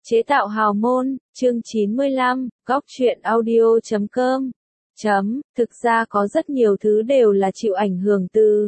Chế tạo hào môn, chương 95, góc truyện audio.com. Thực ra có rất nhiều thứ đều là chịu ảnh hưởng từ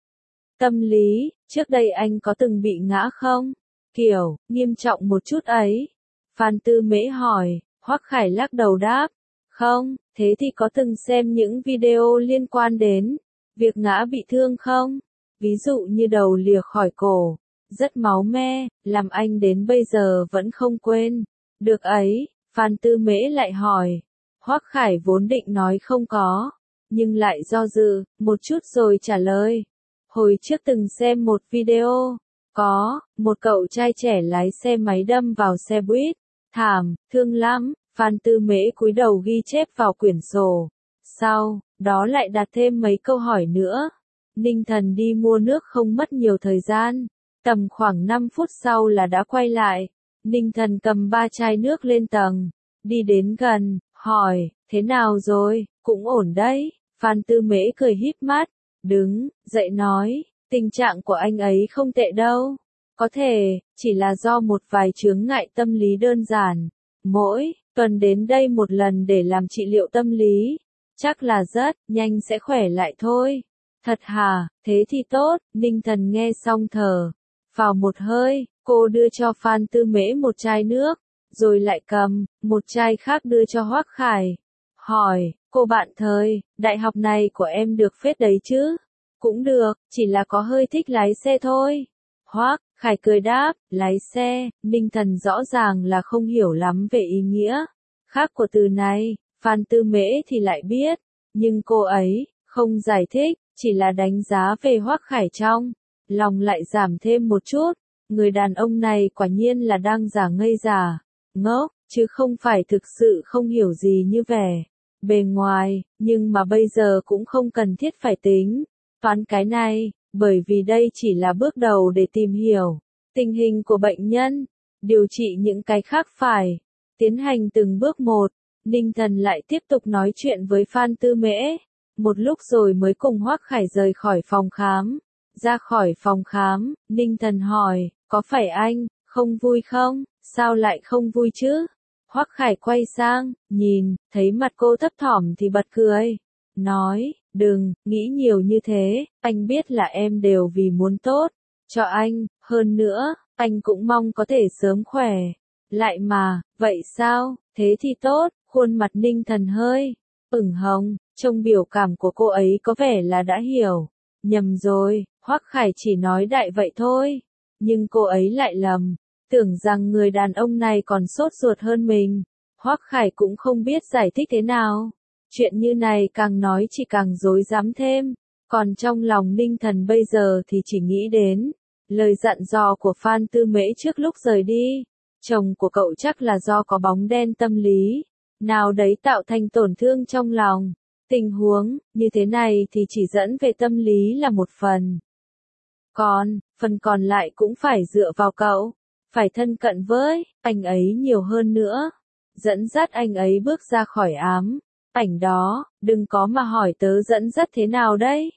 tâm lý, trước đây anh có từng bị ngã không? Kiểu, nghiêm trọng một chút ấy. Phan Tư Mễ hỏi, Hoắc Khải lắc đầu đáp, không, thế thì có từng xem những video liên quan đến việc ngã bị thương không? Ví dụ như đầu lìa khỏi cổ, rất máu me, làm anh đến bây giờ vẫn không quên. Được ấy, Phan Tư Mễ lại hỏi. Hoắc Khải vốn định nói không có, nhưng lại do dự, một chút rồi trả lời. Hồi trước từng xem một video, có, một cậu trai trẻ lái xe máy đâm vào xe buýt. Thảm, thương lắm, Phan Tư Mễ cúi đầu ghi chép vào quyển sổ. Sau, đó lại đặt thêm mấy câu hỏi nữa. Ninh Thần đi mua nước không mất nhiều thời gian. Tầm khoảng 5 phút sau là đã quay lại. Ninh Thần cầm 3 chai nước lên tầng. Đi đến gần, hỏi, thế nào rồi, cũng ổn đấy. Phan Tư Mễ cười híp mắt, đứng, dậy nói, tình trạng của anh ấy không tệ đâu. Có thể, chỉ là do một vài chướng ngại tâm lý đơn giản. Mỗi tuần đến đây một lần để làm trị liệu tâm lý. Chắc là rất nhanh sẽ khỏe lại thôi. Thật hả, thế thì tốt. Ninh Thần nghe xong thở vào một hơi, cô đưa cho Phan Tư Mễ một chai nước, rồi lại cầm một chai khác đưa cho Hoắc Khải. Hỏi, cô bạn thời, đại học này của em được phết đấy chứ? Cũng được, chỉ là có hơi thích lái xe thôi. Hoắc Khải cười đáp, lái xe. Ninh Thần rõ ràng là không hiểu lắm về ý nghĩa khác của từ này, Phan Tư Mễ thì lại biết, nhưng cô ấy không giải thích, chỉ là đánh giá về Hoắc Khải trong lòng lại giảm thêm một chút. Người đàn ông này quả nhiên là đang giả ngây giả ngốc, chứ không phải thực sự không hiểu gì như vẻ bề ngoài, nhưng mà bây giờ cũng không cần thiết phải tính toán cái này, bởi vì đây chỉ là bước đầu để tìm hiểu tình hình của bệnh nhân, điều trị những cái khác phải tiến hành từng bước một. Ninh Thần lại tiếp tục nói chuyện với Phan Tư Mễ, một lúc rồi mới cùng Hoắc Khải rời khỏi phòng khám. Ra khỏi phòng khám, Ninh Thần hỏi, có phải anh không vui không? Sao lại không vui chứ? Hoắc Khải quay sang, nhìn, thấy mặt cô thấp thỏm thì bật cười. Nói, đừng nghĩ nhiều như thế, anh biết là em đều vì muốn tốt cho anh, hơn nữa, anh cũng mong có thể sớm khỏe lại mà. Vậy sao? Thế thì tốt. Khuôn mặt Ninh Thần hơi ửng hồng, trông biểu cảm của cô ấy có vẻ là đã hiểu. Nhầm rồi, Hoắc Khải chỉ nói đại vậy thôi. Nhưng cô ấy lại lầm, tưởng rằng người đàn ông này còn sốt ruột hơn mình. Hoắc Khải cũng không biết giải thích thế nào. Chuyện như này càng nói chỉ càng rối rắm thêm. Còn trong lòng Ninh Thần bây giờ thì chỉ nghĩ đến lời dặn dò của Phan Tư Mễ trước lúc rời đi. Chồng của cậu chắc là do có bóng đen tâm lý nào đấy tạo thành tổn thương trong lòng. Tình huống như thế này thì chỉ dẫn về tâm lý là một phần. Còn, phần còn lại cũng phải dựa vào cậu. Phải thân cận với anh ấy nhiều hơn nữa. Dẫn dắt anh ấy bước ra khỏi ám ảnh đó. Đừng có mà hỏi tớ dẫn dắt thế nào đấy.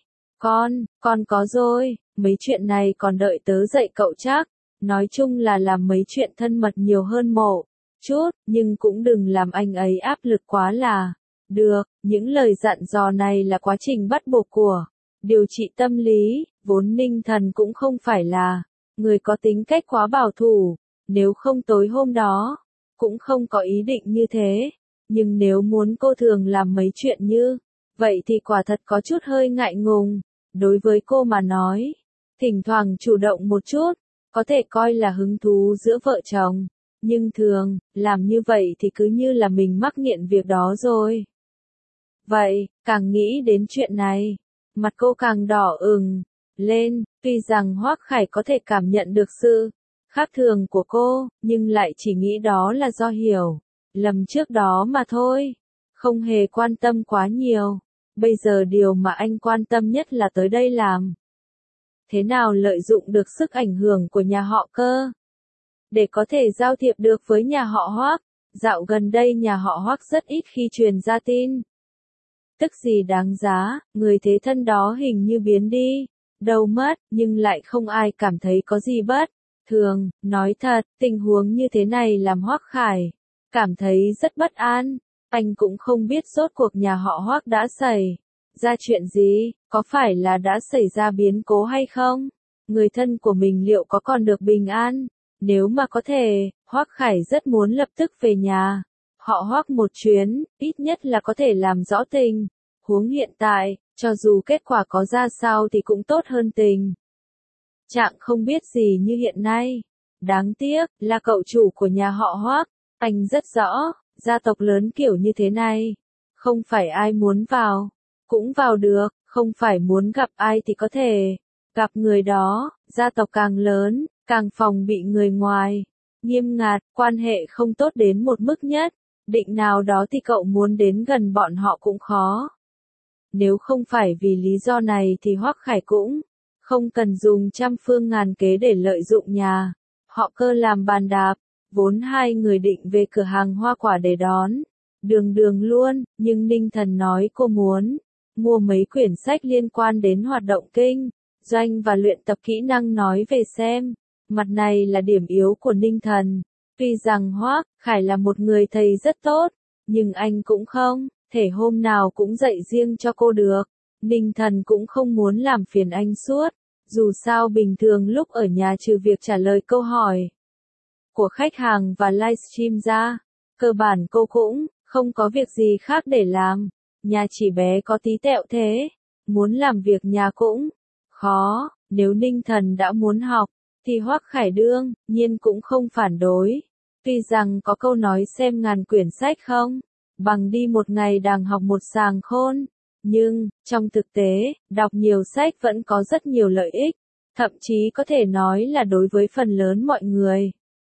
Con có rồi. Mấy chuyện này còn đợi tớ dạy cậu chắc. Nói chung là làm mấy chuyện thân mật nhiều hơn một chút, nhưng cũng đừng làm anh ấy áp lực quá là được. Những lời dặn dò này là quá trình bắt buộc của điều trị tâm lý. Vốn Ninh Thần cũng không phải là người có tính cách quá bảo thủ, nếu không tối hôm đó cũng không có ý định như thế. Nhưng nếu muốn cô thường làm mấy chuyện như vậy thì quả thật có chút hơi ngại ngùng. Đối với cô mà nói, thỉnh thoảng chủ động một chút có thể coi là hứng thú giữa vợ chồng, nhưng thường làm như vậy thì cứ như là mình mắc nghiện việc đó rồi. Vậy, càng nghĩ đến chuyện này, mặt cô càng đỏ ửng lên. Tuy rằng Hoắc Khải có thể cảm nhận được sự khác thường của cô, nhưng lại chỉ nghĩ đó là do hiểu lầm trước đó mà thôi, không hề quan tâm quá nhiều. Bây giờ điều mà anh quan tâm nhất là tới đây làm thế nào lợi dụng được sức ảnh hưởng của nhà họ Cơ để có thể giao thiệp được với nhà họ Hoắc. Dạo gần đây nhà họ Hoắc rất ít khi truyền ra tin tức gì đáng giá, người thế thân đó hình như biến đi đâu mất, nhưng lại không ai cảm thấy có gì bất thường, nói thật, tình huống như thế này làm Hoắc Khải cảm thấy rất bất an. Anh cũng không biết rốt cuộc nhà họ Hoắc đã xảy ra chuyện gì, có phải là đã xảy ra biến cố hay không? Người thân của mình liệu có còn được bình an? Nếu mà có thể, Hoắc Khải rất muốn lập tức về nhà họ Hoắc một chuyến, ít nhất là có thể làm rõ tình huống hiện tại, cho dù kết quả có ra sao thì cũng tốt hơn tình trạng không biết gì như hiện nay. Đáng tiếc, là cậu chủ của nhà họ Hoắc, anh rất rõ, gia tộc lớn kiểu như thế này, không phải ai muốn vào, cũng vào được, không phải muốn gặp ai thì có thể gặp người đó, gia tộc càng lớn, càng phòng bị người ngoài, nghiêm ngặt, quan hệ không tốt đến một mức nhất định nào đó thì cậu muốn đến gần bọn họ cũng khó. Nếu không phải vì lý do này thì Hoắc Khải cũng không cần dùng trăm phương ngàn kế để lợi dụng nhà họ Cơ làm bàn đạp, vốn hai người định về cửa hàng hoa quả để đón Đường Đường luôn, nhưng Ninh Thần nói cô muốn mua mấy quyển sách liên quan đến hoạt động kinh doanh và luyện tập kỹ năng nói về xem. Mặt này là điểm yếu của Ninh Thần. Tuy rằng Hoắc Khải là một người thầy rất tốt, nhưng anh cũng không thể hôm nào cũng dạy riêng cho cô được. Ninh Thần cũng không muốn làm phiền anh suốt. Dù sao bình thường lúc ở nhà trừ việc trả lời câu hỏi của khách hàng và livestream ra, cơ bản cô cũng không có việc gì khác để làm. Nhà chỉ bé có tí tẹo thế, muốn làm việc nhà cũng khó. Nếu Ninh Thần đã muốn học, thì Hoắc Khải đương nhiên cũng không phản đối. Tuy rằng có câu nói xem ngàn quyển sách không bằng đi một ngày đàng học một sàng khôn, nhưng trong thực tế, đọc nhiều sách vẫn có rất nhiều lợi ích, thậm chí có thể nói là đối với phần lớn mọi người.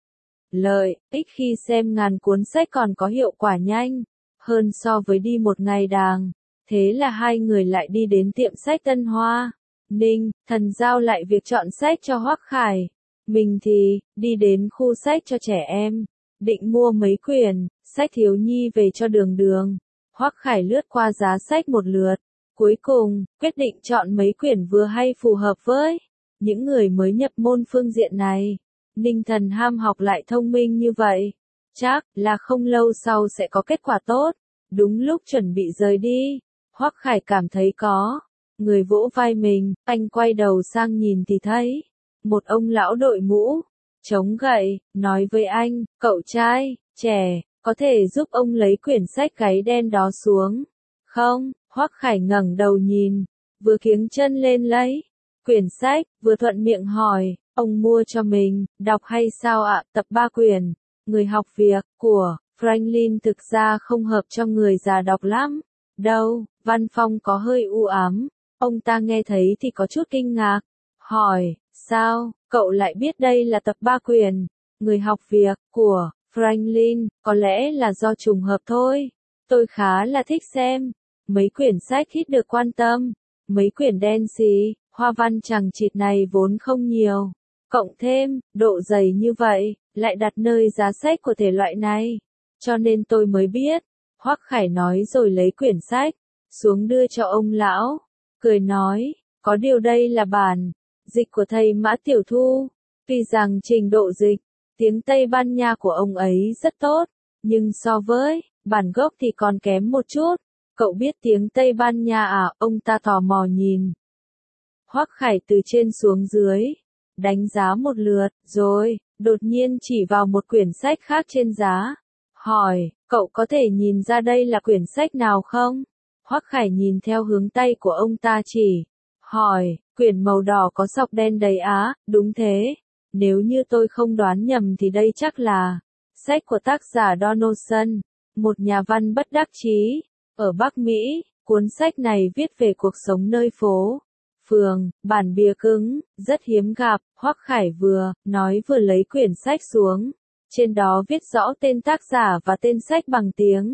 Lợi ích khi xem ngàn cuốn sách còn có hiệu quả nhanh hơn so với đi một ngày đàng. Thế là hai người lại đi đến tiệm sách Tân Hoa. Ninh Thần giao lại việc chọn sách cho Hoắc Khải. Mình thì đi đến khu sách cho trẻ em, định mua mấy quyển sách thiếu nhi về cho Đường Đường. Hoắc Khải lướt qua giá sách một lượt, cuối cùng quyết định chọn mấy quyển vừa hay phù hợp với những người mới nhập môn phương diện này. Ninh Thần ham học lại thông minh như vậy, chắc là không lâu sau sẽ có kết quả tốt. Đúng lúc chuẩn bị rời đi, Hoắc Khải cảm thấy có người vỗ vai mình, anh quay đầu sang nhìn thì thấy một ông lão đội mũ chống gậy, nói với anh, cậu trai trẻ, có thể giúp ông lấy quyển sách gáy đen đó xuống không? Hoắc Khải ngẩng đầu nhìn, vừa kiếng chân lên lấy quyển sách, vừa thuận miệng hỏi, ông mua cho mình đọc hay sao ạ? Tập 3 quyển Người học việc của Franklin thực ra không hợp cho người già đọc lắm đâu. Văn phong có hơi u ám. Ông ta nghe thấy thì có chút kinh ngạc, hỏi, sao, cậu lại biết đây là tập 3 quyển Người học việc của Franklin? Có lẽ là do trùng hợp thôi. Tôi khá là thích xem mấy quyển sách ít được quan tâm. Mấy quyển đen xì, hoa văn chằng chịt này vốn không nhiều. Cộng thêm, độ dày như vậy, lại đặt nơi giá sách của thể loại này. Cho nên tôi mới biết. Hoắc Khải nói rồi lấy quyển sách xuống đưa cho ông lão. Cười nói, có điều đây là bản dịch của thầy Mã Tiểu Thu. Tuy rằng trình độ dịch tiếng Tây Ban Nha của ông ấy rất tốt, nhưng so với bản gốc thì còn kém một chút. Cậu biết tiếng Tây Ban Nha à? Ông ta tò mò nhìn Hoắc Khải từ trên xuống dưới, đánh giá một lượt, rồi đột nhiên chỉ vào một quyển sách khác trên giá, hỏi, cậu có thể nhìn ra đây là quyển sách nào không? Hoắc Khải nhìn theo hướng tay của ông ta chỉ, hỏi, quyển màu đỏ có sọc đen đầy á? Đúng thế, nếu như tôi không đoán nhầm thì đây chắc là sách của tác giả Donaldson, một nhà văn bất đắc chí ở Bắc Mỹ. Cuốn sách này viết về cuộc sống nơi phố phường, bản bìa cứng, rất hiếm gặp. Hoắc Khải vừa nói vừa lấy quyển sách xuống, trên đó viết rõ tên tác giả và tên sách bằng tiếng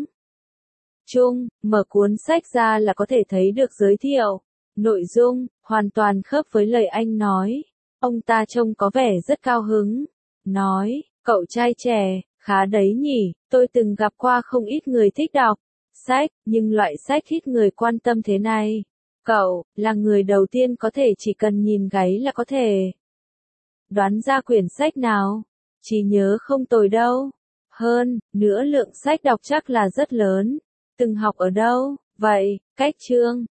Trung. Mở cuốn sách ra là có thể thấy được giới thiệu. Nội dung hoàn toàn khớp với lời anh nói. Ông ta trông có vẻ rất cao hứng, nói, cậu trai trẻ, khá đấy nhỉ, tôi từng gặp qua không ít người thích đọc sách, nhưng loại sách ít người quan tâm thế này. Cậu là người đầu tiên có thể chỉ cần nhìn gáy là có thể Đoán ra quyển sách nào? Trí nhớ không tồi đâu. Hơn nữa lượng sách đọc chắc là rất lớn. Từng học ở đâu? Vậy, cách chương.